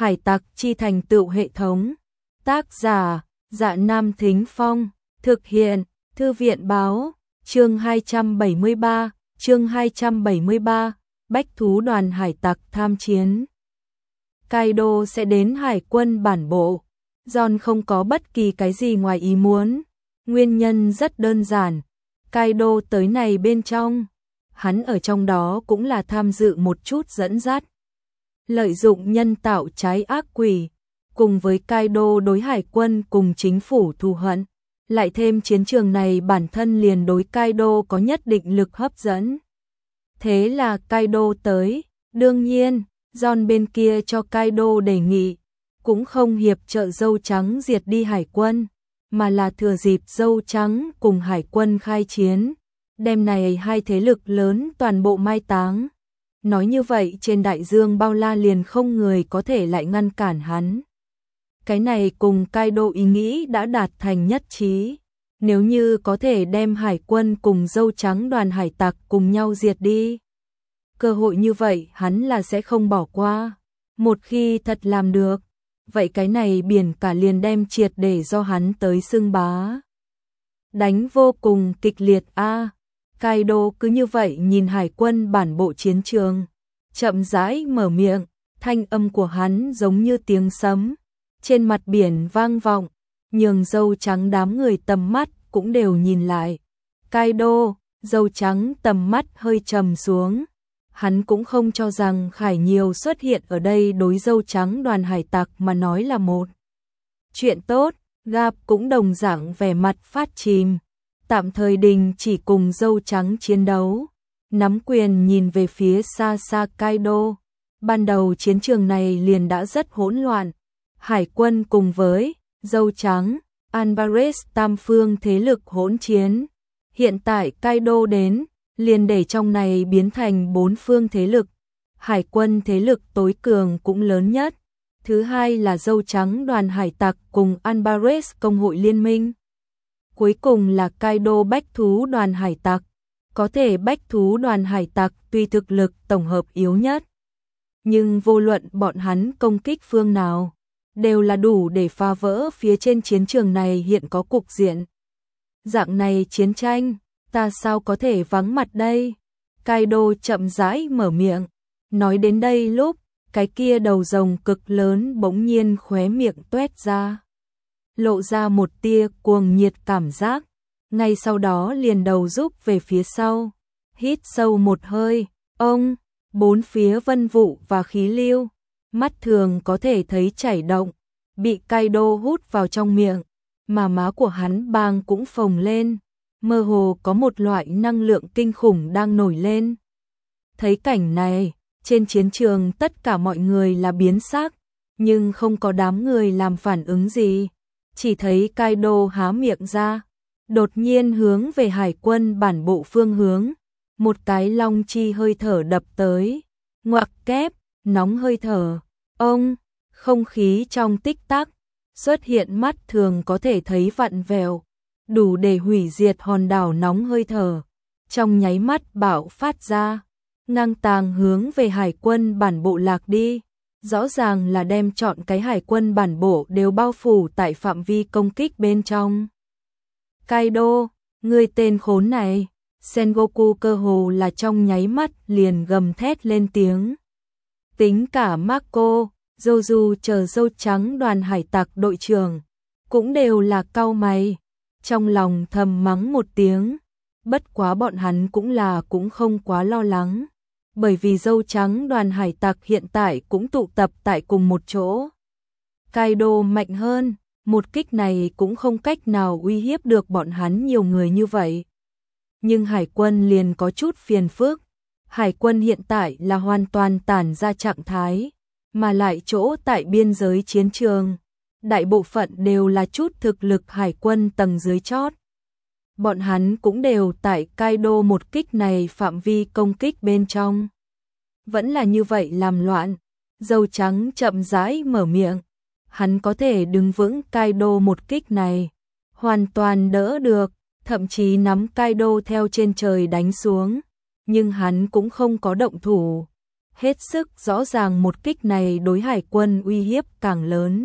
Hải tặc chi thành tựu hệ thống. Tác giả: Dạ Nam Thính Phong. Thực hiện: Thư viện báo. Chương 273, Bách thú đoàn hải tặc tham chiến. Kaido sẽ đến hải quân bản bộ. John không có bất kỳ cái gì ngoài ý muốn. Nguyên nhân rất đơn giản. Kaido tới này bên trong. Hắn ở trong đó cũng là tham dự một chút dẫn dắt. Lợi dụng nhân tạo trái ác quỷ. Cùng với Kaido đối hải quân cùng chính phủ thù hận. Lại thêm chiến trường này bản thân liền đối Kaido có nhất định lực hấp dẫn. Thế là Kaido tới. Đương nhiên, John bên kia cho Kaido đề nghị. Cũng không hiệp trợ dâu trắng diệt đi hải quân. Mà là thừa dịp dâu trắng cùng hải quân khai chiến. Đêm này hai thế lực lớn toàn bộ mai táng. Nói như vậy trên đại dương bao la liền không người có thể lại ngăn cản hắn. Cái này cùng Kaido ý nghĩ đã đạt thành nhất trí. Nếu như có thể đem hải quân cùng dâu trắng đoàn hải tặc cùng nhau diệt đi. Cơ hội như vậy hắn là sẽ không bỏ qua. Một khi thật làm được, vậy cái này biển cả liền đem triệt để do hắn tới xưng bá. Đánh vô cùng kịch liệt a. Kaido cứ như vậy nhìn hải quân bản bộ chiến trường. Chậm rãi mở miệng, thanh âm của hắn giống như tiếng sấm. Trên mặt biển vang vọng, nhường dâu trắng đám người tầm mắt cũng đều nhìn lại. Kaido, dâu trắng tầm mắt hơi trầm xuống. Hắn cũng không cho rằng Khải Nhiều xuất hiện ở đây đối dâu trắng đoàn hải tặc mà nói là một chuyện tốt. Gap cũng đồng dạng vẻ mặt phát chìm. Tạm thời đình chỉ cùng dâu trắng chiến đấu. Nắm quyền nhìn về phía xa xa Kaido. Ban đầu chiến trường này liền đã rất hỗn loạn. Hải quân cùng với dâu trắng, Alvarez tam phương thế lực hỗn chiến. Hiện tại Kaido đến, liền để trong này biến thành 4 phương thế lực. Hải quân thế lực tối cường cũng lớn nhất. Thứ hai là dâu trắng đoàn hải tặc cùng Alvarez công hội liên minh. Cuối cùng là Kaido bách thú đoàn hải tặc. Có thể bách thú đoàn hải tặc tuy thực lực tổng hợp yếu nhất. Nhưng vô luận bọn hắn công kích phương nào, đều là đủ để phá vỡ phía trên chiến trường này hiện có cục diện. Dạng này chiến tranh, ta sao có thể vắng mặt đây? Kaido chậm rãi mở miệng. Nói đến đây lúc, cái kia đầu rồng cực lớn bỗng nhiên khóe miệng tuét ra. Lộ ra một tia cuồng nhiệt cảm giác. Ngay sau đó liền đầu rút về phía sau. Hít sâu một hơi, ông, bốn phía vân vụ và khí lưu. Mắt thường có thể thấy chảy động, bị Kaido hút vào trong miệng, mà má của hắn bang cũng phồng lên, mơ hồ có một loại năng lượng kinh khủng đang nổi lên. Thấy cảnh này, trên chiến trường tất cả mọi người là biến sắc, nhưng không có đám người làm phản ứng gì, chỉ thấy Kaido há miệng ra, đột nhiên hướng về hải quân bản bộ phương hướng, một cái long chi hơi thở đập tới, ngoặc kép, nóng hơi thở. Ông, không khí trong tích tắc, xuất hiện mắt thường có thể thấy vặn vẹo, đủ để hủy diệt hòn đảo nóng hơi thở. Trong nháy mắt bạo phát ra, ngang tàng hướng về hải quân bản bộ lạc đi. Rõ ràng là đem chọn cái hải quân bản bộ đều bao phủ tại phạm vi công kích bên trong. Kaido, người tên khốn này, Sengoku cơ hồ là trong nháy mắt liền gầm thét lên tiếng. Tính cả Marco, Joju chờ dâu trắng đoàn hải tặc đội trưởng, cũng đều là cau mày, trong lòng thầm mắng một tiếng. Bất quá bọn hắn cũng không quá lo lắng, bởi vì dâu trắng đoàn hải tặc hiện tại cũng tụ tập tại cùng một chỗ. Kaido mạnh hơn, một kích này cũng không cách nào uy hiếp được bọn hắn nhiều người như vậy. Nhưng hải quân liền có chút phiền phức. Hải quân hiện tại là hoàn toàn tản ra trạng thái, mà lại chỗ tại biên giới chiến trường. Đại bộ phận đều là chút thực lực hải quân tầng dưới chót. Bọn hắn cũng đều tại Kaido một kích này phạm vi công kích bên trong. Vẫn là như vậy làm loạn. Dâu trắng chậm rãi mở miệng. Hắn có thể đứng vững Kaido một kích này. Hoàn toàn đỡ được, thậm chí nắm Kaido theo trên trời đánh xuống. Nhưng hắn cũng không có động thủ. hết sức rõ ràng một kích này đối hải quân uy hiếp càng lớn.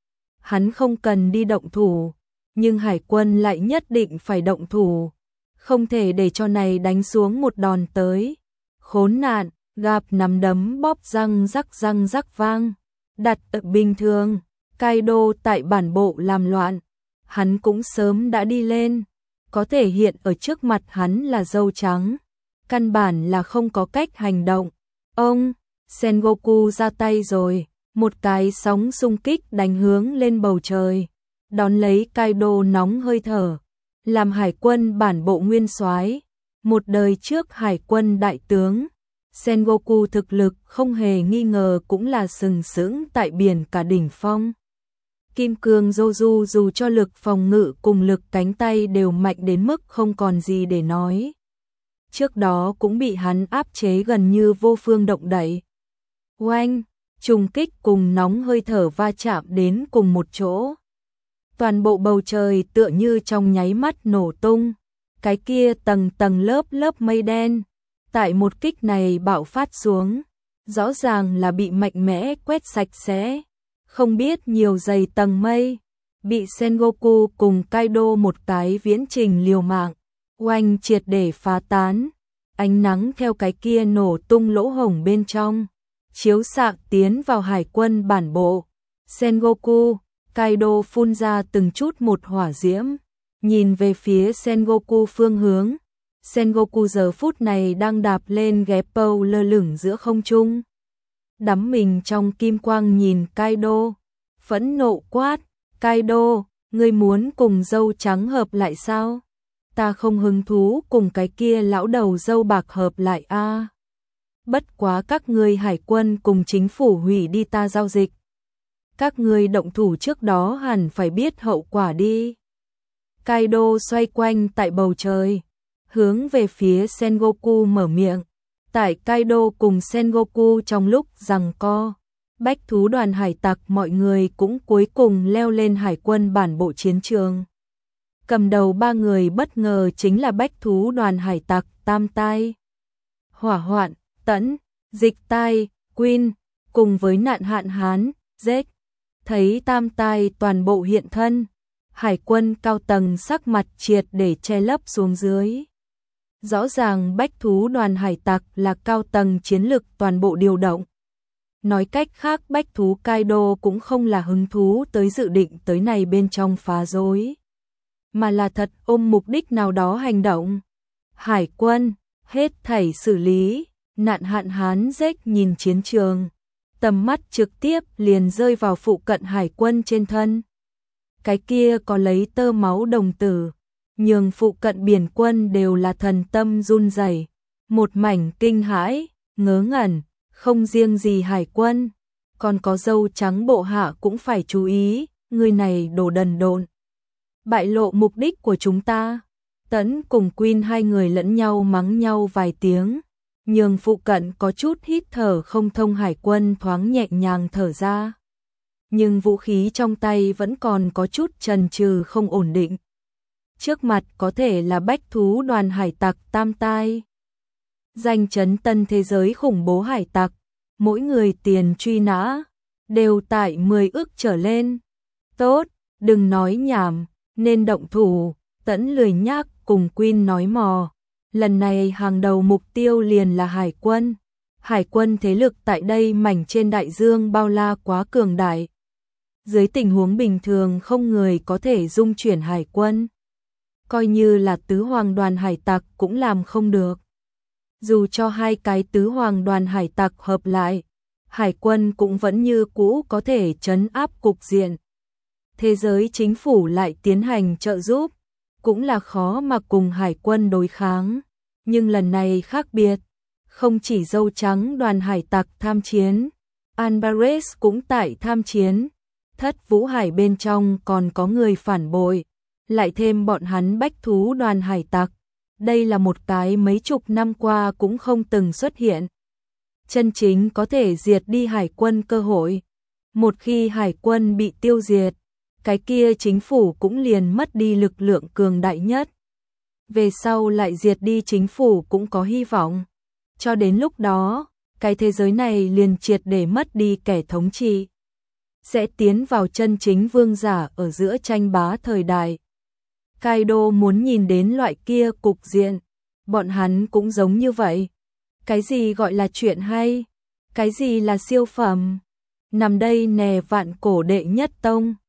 Hắn không cần đi động thủ, nhưng hải quân lại nhất định phải động thủ, không thể để cho này đánh xuống một đòn tới. Khốn nạn, gặp nắm đấm bóp răng rắc vang. Đặt ở bình thường, Kaido tại bản bộ làm loạn, hắn cũng sớm đã đi lên, có thể hiện ở trước mặt hắn là dâu trắng, căn bản là không có cách hành động. Ông, Sengoku ra tay rồi, một cái sóng xung kích đánh hướng lên bầu trời, đón lấy Kaido nóng hơi thở, làm hải quân bản bộ nguyên soái, một đời trước hải quân đại tướng. Sengoku thực lực không hề nghi ngờ cũng là sừng sững tại biển cả đỉnh phong. Kim cương Joju dù cho lực phòng ngự cùng lực cánh tay đều mạnh đến mức không còn gì để nói. Trước đó cũng bị hắn áp chế gần như vô phương động đậy. Oanh, trùng kích cùng nóng hơi thở va chạm đến cùng một chỗ. Toàn bộ bầu trời tựa như trong nháy mắt nổ tung. Cái kia tầng tầng lớp lớp mây đen. Tại một kích này bạo phát xuống, rõ ràng là bị mạnh mẽ quét sạch sẽ, không biết nhiều dày tầng mây, bị Sengoku cùng Kaido một cái viễn trình liều mạng, oanh triệt để phá tán, ánh nắng theo cái kia nổ tung lỗ hổng bên trong, chiếu xạ tiến vào hải quân bản bộ. Sengoku, Kaido phun ra từng chút một hỏa diễm, nhìn về phía Sengoku phương hướng. Sengoku giờ phút này đang đạp lên Geppo lơ lửng giữa không trung. Đắm mình trong kim quang nhìn Kaido, phẫn nộ quát, Kaido, ngươi muốn cùng dâu trắng hợp lại sao? Ta không hứng thú cùng cái kia lão đầu dâu bạc hợp lại a. Bất quá các ngươi hải quân cùng chính phủ hủy đi ta giao dịch. Các ngươi động thủ trước đó hẳn phải biết hậu quả đi. Kaido xoay quanh tại bầu trời, hướng về phía Sengoku mở miệng. Tại Kaido cùng Sengoku trong lúc giằng co, bách thú đoàn hải tặc mọi người cũng cuối cùng leo lên hải quân bản bộ chiến trường. Cầm đầu ba người bất ngờ chính là bách thú đoàn hải tặc Tam Tai, Hỏa Hoạn, Tẫn, Dịch Tai, Queen, cùng với Nạn Hạn Hán, Zeke. Thấy Tam Tai toàn bộ hiện thân, hải quân cao tầng sắc mặt triệt để che lấp xuống dưới. Rõ ràng bách thú đoàn hải tặc là cao tầng chiến lực toàn bộ điều động. Nói cách khác bách thú Kaido cũng không là hứng thú tới dự định tới này bên trong phá rối, mà là thật ôm mục đích nào đó hành động. Hải quân, hết thảy xử lý. Nạn Hạn Hán Zeke nhìn chiến trường, tầm mắt trực tiếp liền rơi vào phụ cận hải quân trên thân. Cái kia có lấy tơ máu đồng tử, nhường phụ cận biển quân đều là thần tâm run rẩy, một mảnh kinh hãi, ngớ ngẩn, không riêng gì hải quân, còn có dâu trắng bộ hạ cũng phải chú ý, người này đồ đần độn. Bại lộ mục đích của chúng ta. Tẫn cùng Queen hai người lẫn nhau mắng nhau vài tiếng, nhường phụ cận có chút hít thở không thông hải quân thoáng nhẹ nhàng thở ra. Nhưng vũ khí trong tay vẫn còn có chút chần chừ không ổn định. Trước mặt có thể là bách thú đoàn hải tặc Tam Tai, danh chấn tân thế giới khủng bố hải tặc, mỗi người tiền truy nã đều tại 10 ức trở lên. Tốt, đừng nói nhảm, nên động thủ. Tẫn lười nhác cùng Queen nói mò. Lần này hàng đầu mục tiêu liền là hải quân. Hải quân thế lực tại đây mảnh trên đại dương bao la quá cường đại. Dưới tình huống bình thường không người có thể dung chuyển hải quân. Coi như là tứ hoàng đoàn hải tặc cũng làm không được. Dù cho hai cái tứ hoàng đoàn hải tặc hợp lại, hải quân cũng vẫn như cũ có thể trấn áp cục diện. Thế giới chính phủ lại tiến hành trợ giúp, cũng là khó mà cùng hải quân đối kháng. Nhưng lần này khác biệt, không chỉ dâu trắng đoàn hải tặc tham chiến, Alvarez cũng tại tham chiến. Thất Vũ Hải bên trong còn có người phản bội, lại thêm bọn hắn bách thú đoàn hải tặc. Đây là một cái mấy chục năm qua cũng không từng xuất hiện. Chân chính có thể diệt đi hải quân cơ hội. Một khi hải quân bị tiêu diệt, cái kia chính phủ cũng liền mất đi lực lượng cường đại nhất. Về sau lại diệt đi chính phủ cũng có hy vọng. Cho đến lúc đó, cái thế giới này liền triệt để mất đi kẻ thống trị, sẽ tiến vào chân chính vương giả ở giữa tranh bá thời đại. Kaido muốn nhìn đến loại kia cục diện, bọn hắn cũng giống như vậy. Cái gì gọi là chuyện hay? Cái gì là siêu phẩm? Nằm đây nè vạn cổ đệ nhất tông.